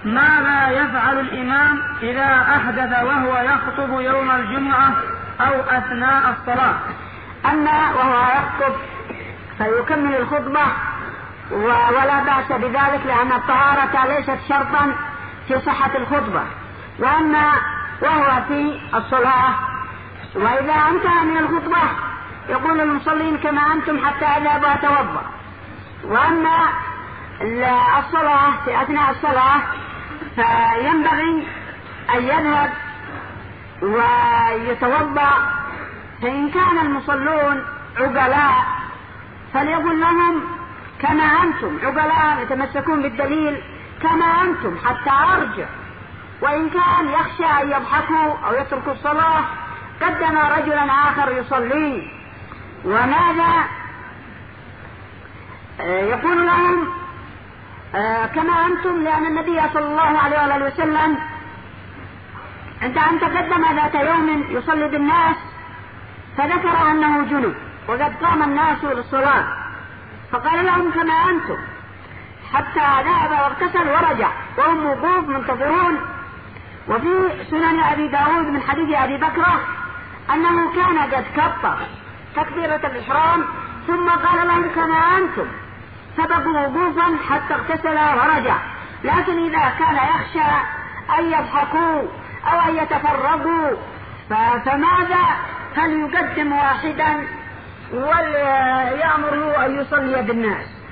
ماذا يفعل الإمام إذا أحدث وهو يخطب يوم الجمعة أو أثناء الصلاة؟ أما وهو يخطب فيكمل الخطبة ولا بأس بذلك، لأن الطهارة ليست شرطا في صحة الخطبة. وأما وهو في الصلاة وإذا انتهى من الخطبة يقول المصلين كما أنتم حتى أذهب وأتوضأ. وأما الصلاة في أثناء الصلاة فينبغي أن يذهب ويتوضأ، فإن كان المصلون عقلاء فليقول لهم كما أنتم عقلاء يتمسكون بالدليل كما أنتم حتى أرجع. وإن كان يخشى أن يضحكوا أو يتركوا الصلاة قدم رجلا آخر يصلي. وماذا يقول لهم كما أنتم، لأن النبي صلى الله عليه وسلم عند أن تقدم ذات يوم يصلي بالناس فذكر أنه جنب وقد قام الناس للصلاة، فقال لهم كما أنتم حتى ذهب واغتسل ورجع وهم وقوف منتظرون. وفي سنن أبي داود من حديث أبي بكرة أنه كان قد كبر تكبيرة الإحرام ثم قال لهم كما أنتم، سبقوا وقوفا حتى اغتسل ورجع. لكن إذا كان يخشى أن يضحكوا أو أن يتفرقوا فماذا؟ فليقدم واحدا ويأمره أن يصلي بالناس.